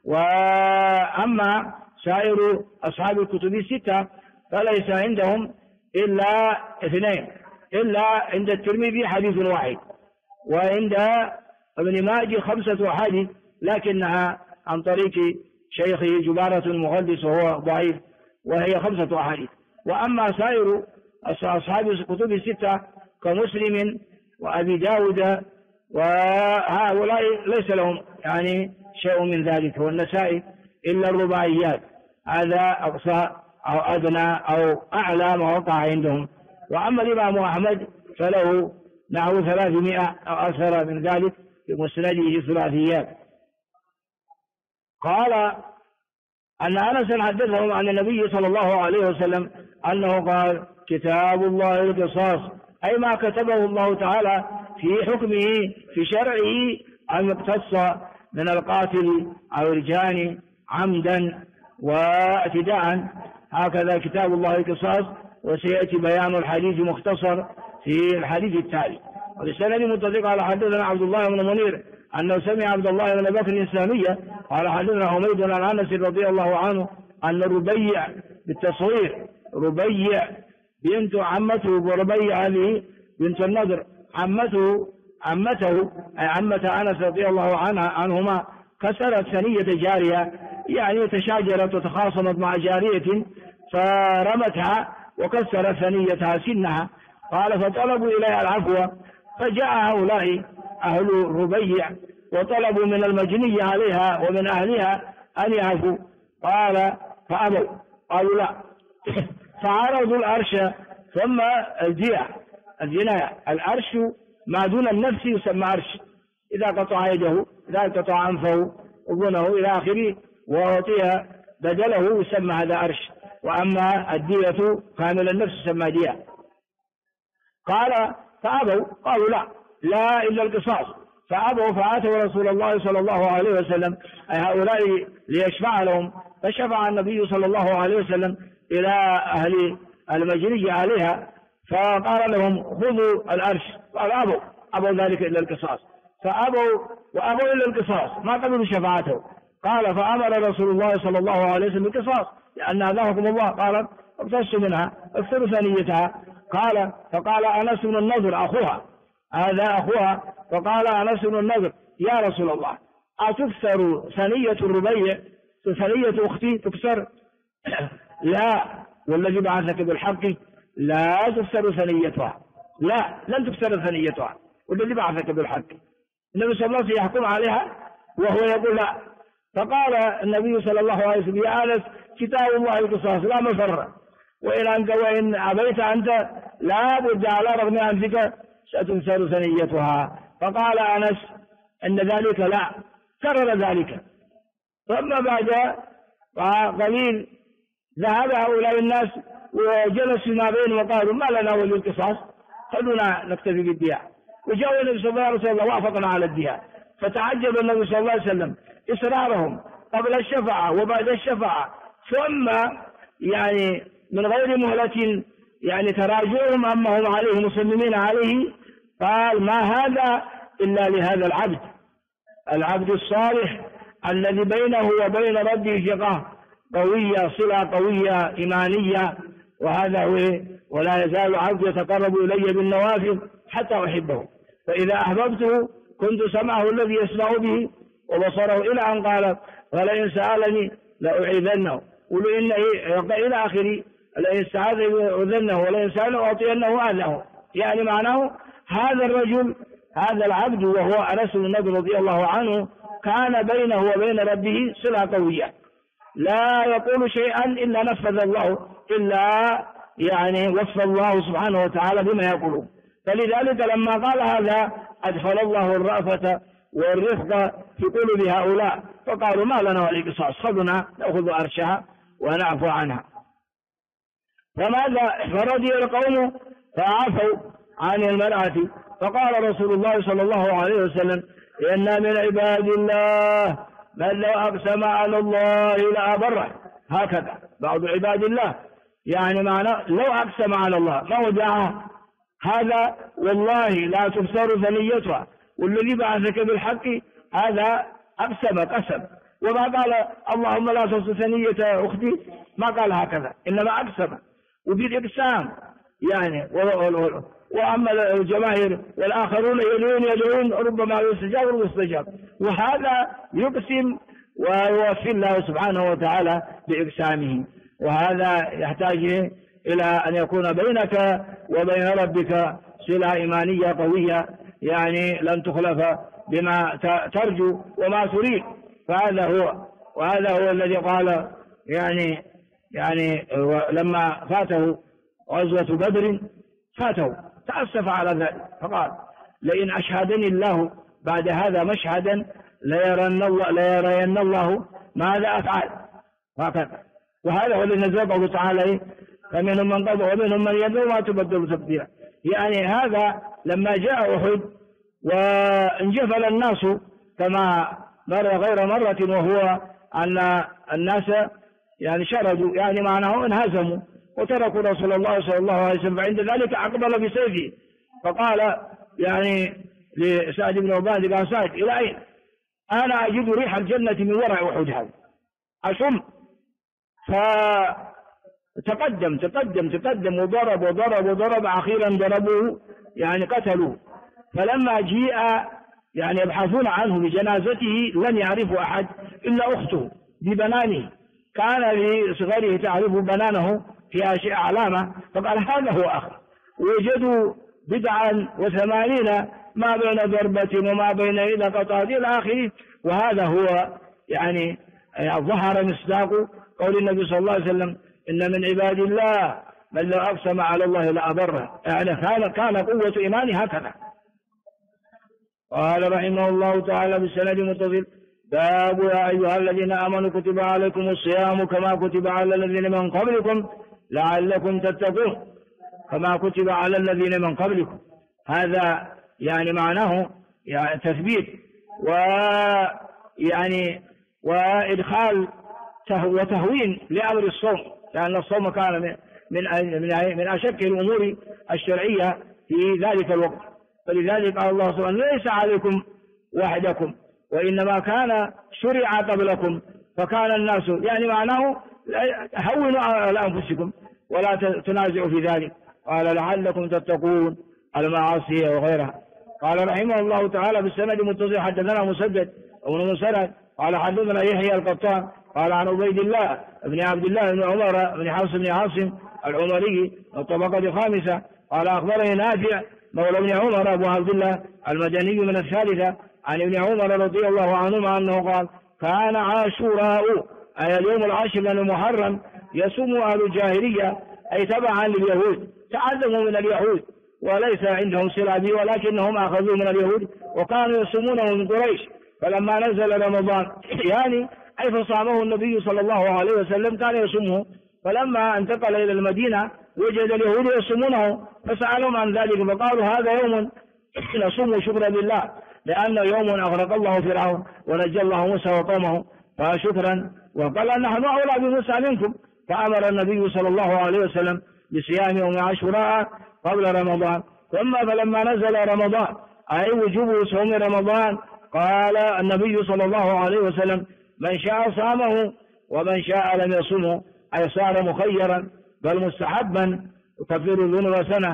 وأما سائر أصحاب الكتب الستة فليس عندهم إلا 2، إلا عند الترمذي حديث واحد، وعند ابن ماجه 5 أحاديث، لكنها عن طريق شيخه جبارة المغلس وهو ضعيف، وهي 5 أحاديث. وأما سائر أصحاب الكتب الستة كمسلم وأبي داود وهؤلاء ليس لهم يعني شيء من ذلك، والنسائي إلا الرباعيات، هذا أقصى أو أدنى أو أعلى ما وقع عندهم. وأما الإمام أحمد فله نحو 300 أو أكثر من ذلك في مسنده ثلاثيات. قال أن أنس حدثهم عن النبي صلى الله عليه وسلم أنه قال كتاب الله القصاص، أي ما كتبه الله تعالى في حكمه في شرعه أن يقتص من القاتل أو الجاني عمدا واعتداء، هكذا كتاب الله القصاص. وسيأتي بيان الحديث مختصر في الحديث التالي. ولسند متفق على حدثنا عبد الله بن منير أنه سمع عبد الله بن بكر الإسلامية قال حدثنا حميد عن أنس رضي الله عنه أن ربيع بالتصغير، ربيع بنت عمته، وربيع هذه بنت النضر عمته أي عمة أنس رضي الله عنهما، كسرت ثنية جارية، يعني تشاجرت وتخاصمت مع جارية فرمتها وكسرت ثنيتها سنها. قال فطلبوا إليها العفو، فجاء هؤلاء أهل ربيع وطلبوا من المجني عليها ومن أهلها أن يعفوا، قال فأبوا، قالوا لا. فعرضوا الأرش ثم الجناية. الأرش ما دون النفس يسمى أرش، إذا قطع يده، إذا قطع أنفه، أذنه إلى آخره وأعطي بدله يسمى هذا أرش. وأما الدية كامل النفس يسمى دية. قال فأبوا، قالوا لا إلا القصاص. فأبوا فآتوا رسول الله صلى الله عليه وسلم أي هؤلاء ليشفع لهم. فشفع النبي صلى الله عليه وسلم إلى أهل المجني عليها فقال لهم خذوا الأرش. قال أبوا ذلك إلا القصاص. وأبوا إلا القصاص، ما قبلوا شفاعته. قال فأمر رسول الله صلى الله عليه وسلم بالقصاص لأن أذاكم الله. قال اقتصوا منها، اكثروا ثنيتها. فقال أنس بن النضر أخوها، هذا أخوها. فقال أنس بن النضر يا رسول الله أتكسر ثنية الربيع، ثنية أختي تكسر؟ لا والذي بعثك بالحق لا تكسر ثنيتها، لا لن تكسر ثنيتها والذي بعثك بالحق. النبي صلى الله عليه وسلم يحكم عليها وهو يقول لا. فقال النبي صلى الله عليه وسلم يا أنس كتاب الله القصاص لا مفر، وإن أبيت أنت لا بد على رغم أنفك ستكسر ثنيتها. فقال أنس أن ذلك لا، كرر ذلك. ثم بعد قليل ذهب هؤلاء الناس وجلسوا ما بين وقالوا ما لنا ولي القصاص، خلونا نكتفي بالدية. وجاءوا النبي صلى الله عليه وسلم وافقنا على الدية. فتعجب النبي صلى الله عليه وسلم إصرارهم قبل الشفاعة وبعد الشفاعة، ثم يعني من غير مهلة يعني تراجعهم أما هم عليه مصممين عليه. قال ما هذا إلا لهذا العبد الصالح الذي بينه وبين ربه ثقة قوية، صلة قوية إيمانية، وهذا هو. ولا يزال عبد يتقرب إلي بالنوافل حتى أحبه، فإذا أحببته كنت سمعه الذي يسمع به وبصره، إلى أن قال ولئن سألني لأعيذنه إلى آخره. لئن استعاذني لأعيذنه ولئن سألني أعطينه أهله. يعني معناه هذا الرجل، هذا العبد وهو أنس بن النضر رضي الله عنه كان بينه وبين ربه صلة قوية، لا يقول شيئا إلا نفذ الله، إلا يعني وصف الله سبحانه وتعالى بما يقولون. فلذلك لما قال هذا أدخل الله الرأفة والرفق في قلوب هؤلاء، فقالوا ما لنا ولي قصاص، خذنا نأخذ أرشها ونعفو عنها. فماذا؟ فرضي القوم فعفوا عن المرأة. فقال رسول الله صلى الله عليه وسلم إن من عباد الله من لو أقسم على الله لأبره. هكذا بعض عباد الله، يعني معنى لو أقسم على الله ما ودعه، هذا والله لا تكسر ثنيتها والذي بعثك بالحق، هذا قسم. وما قال اللهم لا تكسر ثنية أختي، ما قال هكذا، إنما أقسم وبالإقسام يعني. وأما الجماهير والآخرون يدعون ربما يستجاب ويستجاب، وهذا يقسم ويوفي الله سبحانه وتعالى بإقسامه. وهذا يحتاج إلى أن يكون بينك وبين ربك صلة إيمانية قوية، يعني لن تخلف بما ترجو وما تريد. وهذا هو الذي قال يعني لما فاته غزوة بدر تأسف على ذلك، فقال لئن أشهدني الله بعد هذا مشهدا ليرين الله ماذا أفعل. هكذا. وهذا هو الذي نزل الله تعالى فمنهم من قضى ومنهم من يدعو ما تبدل تبديلا. يعني هذا لما جاء أحد وانجفل الناس كما مر غير مرة، وهو أن الناس يعني شردوا، يعني معناه انهزموا وتركوا رسول الله صلى الله عليه وسلم. فعند ذلك أقبل بسيفه فقال يعني لسعد بن عبادة قال سعد إلى أين؟ أنا أجد ريح الجنة من وراء أحد هذا أشم. فتقدم وضرب أخيرا ضربوه يعني قتلوه. فلما جيء يعني يبحثون عنه بجنازته لم يعرفوا أحد إلا أخته ببنانه، كان لصغره تعرف بنانه في أشياء علامة، فقال هذا هو أخ. وجدوا 89 ما بين ضربة وما بين إلى قطعة إلى آخره. وهذا هو يعني ظهر مصداق قول النبي صلى الله عليه وسلم إن من عباد الله بل لو أقسم على الله لأبره، يعني كان قوة إيمانه هكذا. قال رحمه الله تعالى بالسند متصل: باب يا أيها الذين آمنوا كتب عليكم الصيام كما كتب على الذين من قبلكم لعلكم تتقون، كما كتب على الذين من قبلكم. هذا يعني معناه يعني تثبيت ويعني وإدخال وتهوين لأمر الصوم، لأن الصوم كان من أشك الأمور الشرعية في ذلك الوقت. فلذلك قال الله سبحانه: ليس عليكم وحدكم وإنما كان شرع قبلكم فكان الناس، يعني معناه هونوا على أنفسكم ولا تنازعوا في ذلك. قال: لعلكم تتقون المعاصي وغيرها. قال رحمه الله تعالى بالسند متصل: حدثنا مسدد بن مسرد قال حدثنا يحيى القطان قال عن عبيد الله بن عبد الله بن عمر بن حفص بن عاصم العمري الطبقة الخامسة قال أخبرني نافع مولى ابن عمر أبو عبد الله المدني من الثالثة عن ابن عمر رضي الله عنهما أنه قال: كان عاشوراء أي اليوم العاشر من المحرم يصوم أهل الجاهلية، أي تبعا لليهود، تعلموا من اليهود وليس عندهم صلة به، ولكنهم أخذوه من اليهود وكانوا يصومونه من قريش. فلما نزل رمضان يعني أي فصامه النبي صلى الله عليه وسلم كان يصومه، فلما انتقل إلى المدينة وجد اليهود يصومونه فسألهم عن ذلك فقالوا: هذا يوم نصوم شكرا لله، لأنه يوم أغرق الله فرعون ونجى الله موسى وقومه فشكرا، وقال: نحن أولى بموسى منكم. فأمر النبي صلى الله عليه وسلم بصيام يوم عاشوراء قبل رمضان. ثم فلما نزل رمضان أي وجوب صوم رمضان قال النبي صلى الله عليه وسلم: من شاء صامه ومن شاء لم يصومه، أي صار مخيرا بل مستحبا يكفر الذنوب سنة.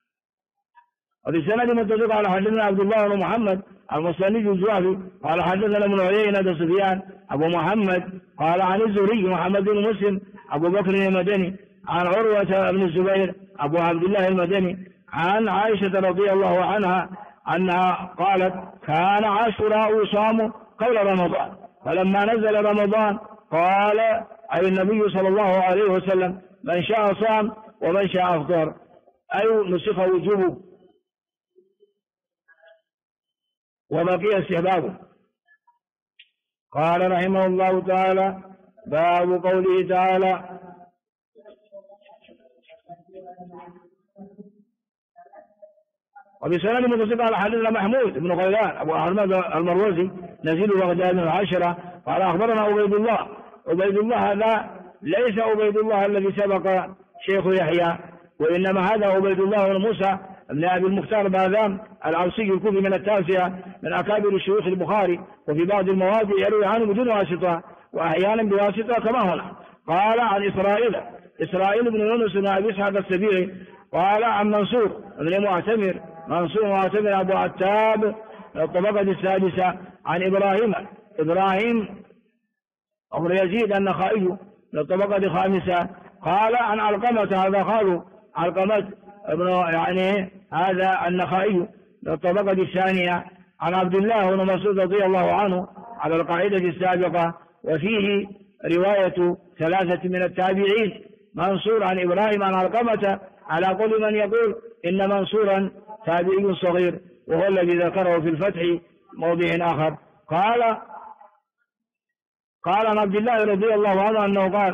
وفي السند متصل قال حدثنا عبد الله بن محمد المصنف الزهري قال حدثنا ابن عيينة سفيان أبو محمد قال عن الزهري محمد بن مسلم أبو بكر المدني عن عروة بن الزبير أبو عبد الله المدني عن عائشة رضي الله عنها أنها قالت: كان عاشوراء يصام قبل رمضان، فلما نزل رمضان قال أي النبي صلى الله عليه وسلم: من شاء صام ومن شاء أفطر، أي نسخ وجوبه وبقي استحبابه. قال رحمه الله تعالى: باب قوله تعالى: وبسند متصل قال حدثنا محمود بن غيلان أبو أحمد المروزي نزيل بغداد من العشرة قال أخبرنا عبيد الله. عبيد الله هذا ليس عبيد الله الذي سبق شيخ يحيى، وإنما هذا عبيد الله بن موسى بن أبي المختار باذام العوسي الكوفي من التاسعة من أكابر شيوخ البخاري، وفي بعض المواضع يروي عنه بدون واسطة وأحيانا بواسطة كما هنا. قال عن إسرائيل بن يونس بن أبي إسحاق السبيعي قال عن منصور بن معتمر أبو عتاب الطبقة السادسة عن إبراهيم أبو يزيد النخائي الطبقة الخامسة قال عن علقمة، هذا قالوا علقمة ابن يعني هذا النخائي الطبقة الثانية عن عبد الله بن مسعود رضي الله عنه على القاعدة السابقة. وفيه رواية ثلاثة من التابعين: منصور عن إبراهيم عن علقمة، على قول من يقول إن منصورا تابعي صغير، وهو الذي ذكره في الفتح موضع آخر. قال عن عبد الله رضي الله عنه أنه قال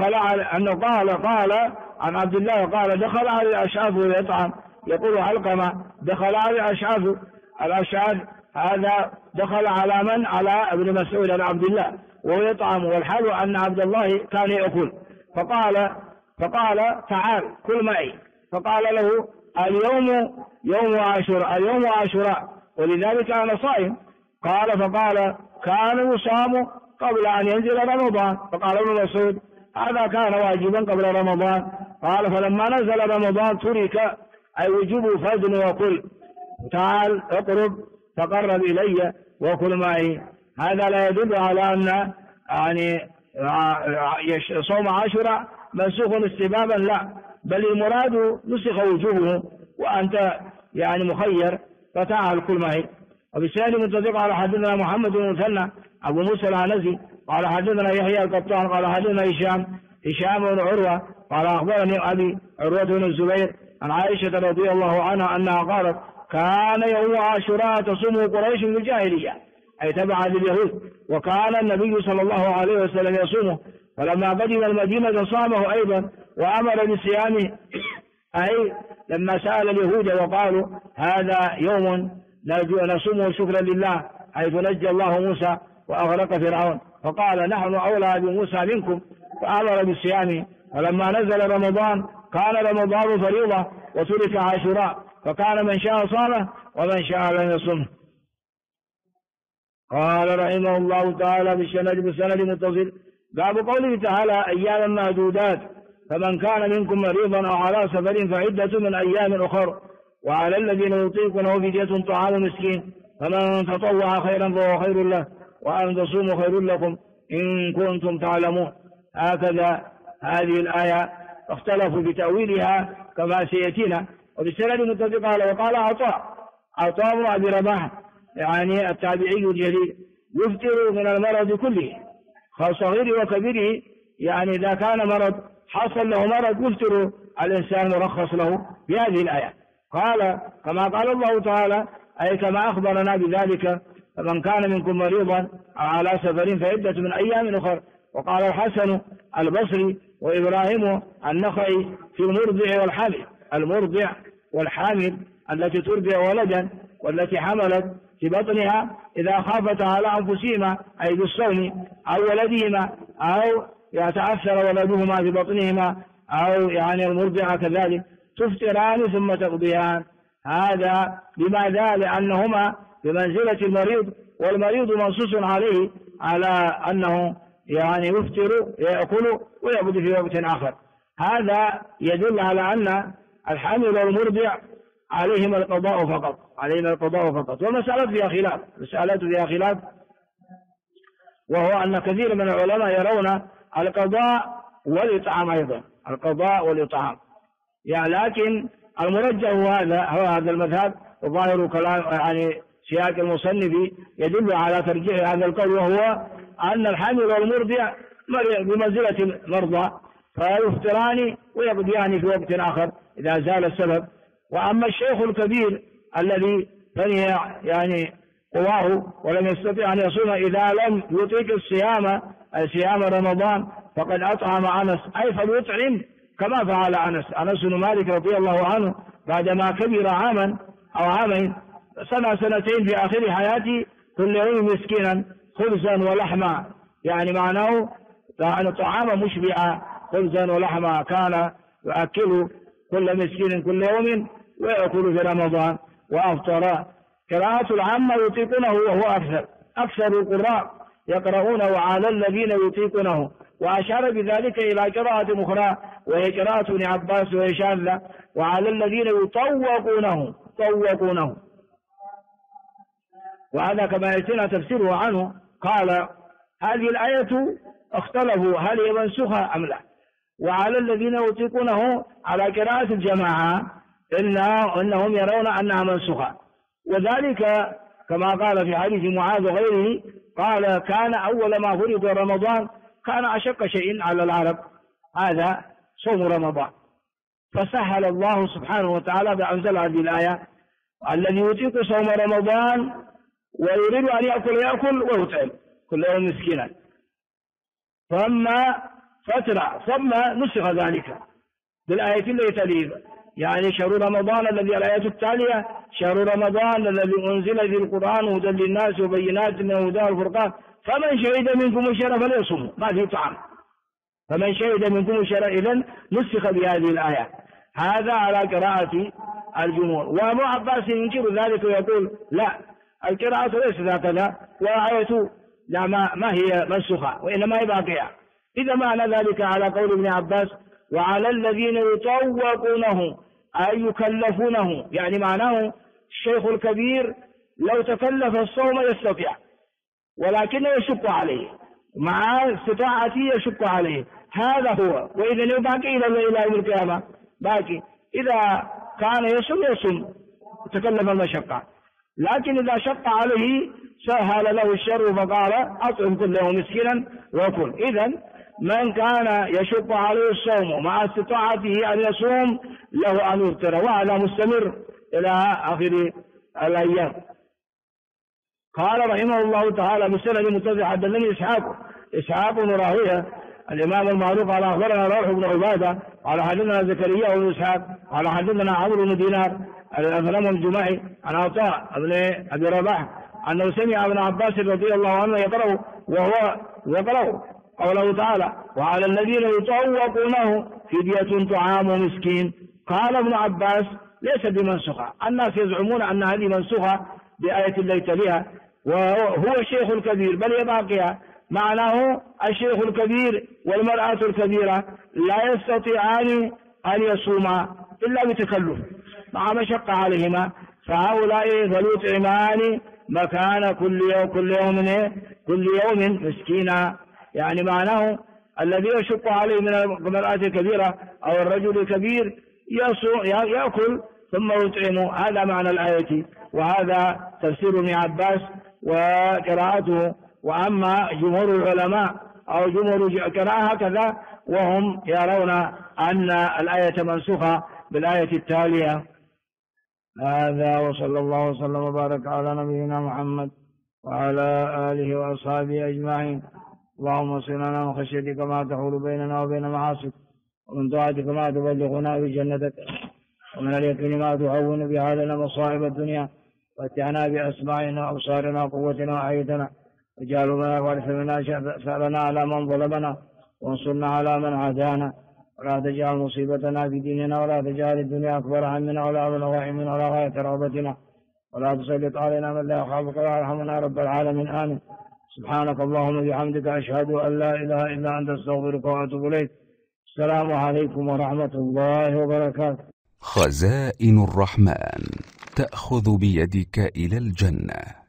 عن عبد الله قال: دخل على الأشعاث ويطعم، يقول علقمة: دخل على الأشعاث هذا دخل على من؟ على ابن مسعود عن عبد الله وهو يطعم، والحال أن عبد الله كان يأكل، فقال: تعال كل معي. فقال له: اليوم يوم عاشوراء ولذلك أنا صائم. فقال: كان يصام قبل أن ينزل رمضان. فقال ابن مسعود: هذا كان واجبا قبل رمضان. قال: فلما نزل رمضان ترك، أي وجوب فضل وكل. تعال اقرب فقرب إلي وكل معي. هذا لا يدل على أن يعني صوم عاشوراء منسوخ استبابا، لا، بل المراد نسخ وجوبه وأنت يعني مخير، فتعال كل معي. وبالسند متصل على حدثنا محمد بن مثنى أبو موسى العنزي قال حدثنا يحيى القطان قال حدثنا هشام بن عروة قال أخبرني أبي عروة بن الزبير عن عائشة رضي الله عنها أنها قالت كان يوم عاشوراء تصومه قريش في الجاهلية أي تبعا لليهود، وكان النبي صلى الله عليه وسلم يصومه، فلما قدم المدينة صامه أيضا وأمر بصيامه، أي لما سأل اليهود وقالوا هذا يوم نصومه شكرا لله حيث نجى الله موسى وأغرق فرعون، فقال نحن أولى بموسى منكم، فأمر بالصيام. ولما نزل رمضان كان رمضان فريضة وترك عاشوراء، فكان من شاء صامه ومن شاء لم يصمه. قال رحمه الله تعالى بالسند متصل باب قوله تعالى أياما معدودات، فمن كان منكم مريضا أو على سفر فعدة من أيام أخر، وعلى الذين يطيقونه فدية طعام مسكين، فمن تطوع خيرا فهو خير له، وأن تصوموا خير لكم إن كنتم تعلمون. هكذا هذه الآية اختلفوا بتأويلها كما سيأتينا. وبالسند المتفق قال وقال عطاء بن أبي رباح يعني التابعي الجليل يفطر من المرض كله صغيره وكبيره، يعني إذا كان مرض حصل له مرض يفطر الإنسان مرخص له بهذه الآية. قال كما قال الله تعالى أي كما أخبرنا بذلك فمن كان منكم مريضا أو على سفر فعدة من أيام أخر. وقال الحسن البصري وإبراهيم النخعي في المرضع والحامل، المرضع والحامل التي ترضع ولدا والتي حملت في بطنها إذا خافت على أنفسهما أي بالصوم أو ولدهما أو يتأثر ولدهما في بطنهما أو يعني المرضع كذلك تفطران ثم تقضيان. هذا لماذا؟ لأنهما بمنزلة المريض، والمريض منصوص عليه على أنه يعني يفطر يأكل ويقضي في وقت آخر. هذا يدل على أن الحامل والمرضع عليهم القضاء فقط، والمسألة فيها خلاف، وهو أن كثير من العلماء يرون القضاء والإطعام أيضا، القضاء والإطعام يعني، لكن المرجح هو هذا المذهب، وظاهر كلام يعني سياق المصنف يدل على ترجيح هذا القول، وهو أن الحامل والمرضع بمنزلة المرضى فيفطران ويقضيان في وقت آخر إذا زال السبب. وأما الشيخ الكبير الذي فني يعني قواه ولم يستطيع أن يصوم إذا لم يطيق صيام رمضان فقد أطعم أنس، أي فليطعم كما فعل أنس بن مالك رضي الله عنه بعدما كبر عاما أو عامين سنتين في آخر حياته كل يوم مسكينا خبزا ولحما، يعني معناه أن طعام مشبعا خبزا ولحما كان يؤكل كل مسكين كل يوم ويأكل في رمضان وأفطر. قراءة العامة يطيقونه وهو أكثر القراء يقرؤون وعلى الذين يطيقونه، وأشار بذلك إلى قراءة أخرى وهي قراءة ابن عباس وهي شاذة وعلى الذين يطوقونه، وهذا كما يأتينا تفسيره عنه. قال هذه الآية اختلفوا هل هي منسوخة أم لا، وعلى الذين يطيقونه على قراءة الجماعة إنهم يرون أنها منسوخة، وذلك كما قال في حديث معاذ وغيره قال كان أول ما فرض رمضان كان أشق شيء على العرب هذا صوم رمضان، فسهل الله سبحانه وتعالى بأنزل هذه الآية الذي يطيق صوم رمضان ويريد أن يأكل ويطعم كل يوم مسكينا، فأما فترة ثم نسخ ذلك بالآية التي تليه، يعني شهر رمضان الذي الآية التالية شهر رمضان الذي أنزل في القرآن هدى للناس وبينات من الهدى والفرقان فمن شهد منكم الشهر فليصم، ما في طعام، فمن شهد منكم الشهر إذن نسخ بهذه الآية. هذا على قراءة الجمهور، وابو عباس ينكر ذلك ويقول لا القراءة ليست هكذا والآية لا ما هي منسوخة وإنما هي باقية. إذا معنى ذلك على قول ابن عباس وعلى الذين يطوقونه أي يكلفونه، يعني معناه الشيخ الكبير لو تكلف الصوم يستطيع ولكنه يشق عليه، مع استطاعته يشق عليه، هذا هو. وإذا باقي إلى يوم القيامة باقي، إذا كان يصوم تكلف المشقة، لكن إذا شق عليه سهل له الشر فقال أطعم كل يوم مسكينا وكل. إذن من كان يشق عليه الصوم مع استطاعته أن يصوم له أن يفطر، وهذا مستمر إلى آخر الأيام. قال رحمه الله تعالى بسند متصل حدثني إسحاق بن راهويه الإمام المعروف قال أخبرنا روح بن عبادة قال حدثنا زكريا بن إسحاق قال حدثنا عمرو بن دينار الأسلم الجمعي عن عطاء بن أبي رباح أنه سمع ابن عباس رضي الله عنه يقرأ وهو يقرأ قوله تعالى وعلى الذين يطوقونه فدية طعام مسكين. قال ابن عباس ليس بمنسوخة، الناس يزعمون أن هذه منسوخة بآية ليس بها، وهو الشيخ الكبير بل يباقيها، معناه الشيخ الكبير والمرأة الكبيرة لا يستطيعان أن يصوما إلا بتكلف مع مشقة عليهما، فهؤلاء فليطعمان مكان كل يوم مسكينا. يعني معناه الذي يشق عليه من المرأة الكبيرة أو الرجل الكبير يأكل ثم يطعم، هذا معنى الآية، وهذا تفسير ابن عباس وقراءته. وأما جمهور العلماء أو جمهور قراءة هكذا وهم يرون أن الآية منسوخة بالآية التالية. هذا وصلى الله وسلم وبارك على نبينا محمد وعلى آله وأصحابه أجمعين. اللهم اغفر لنا من خشيتك ما تحول بيننا وبين معاصيك، ومن طاعتك ما تبلغنا بجنتك، ومن اليقين ما تهون به علينا مصائب الدنيا، واتعنا بأسماعنا وأبصارنا وقوتنا وحياتنا، واجعل ما وارث منا ثأرنا على من ظلمنا، وانصرنا على من عادانا، ولا تجعل مصيبتنا في ديننا، ولا تجعل الدنيا أكبر همنا ولا مبلغ علمنا ولا غاية رغبتنا، ولا تسلط علينا من لا يخافك ولا يرحمنا رب العالمين. آمين. سبحانك اللهم وبحمدك أشهد أن لا إله إلا أنت أستغفرك وأتوب إليك. السلام عليكم ورحمة الله وبركاته. خزائن الرحمن تأخذ بيدك إلى الجنة.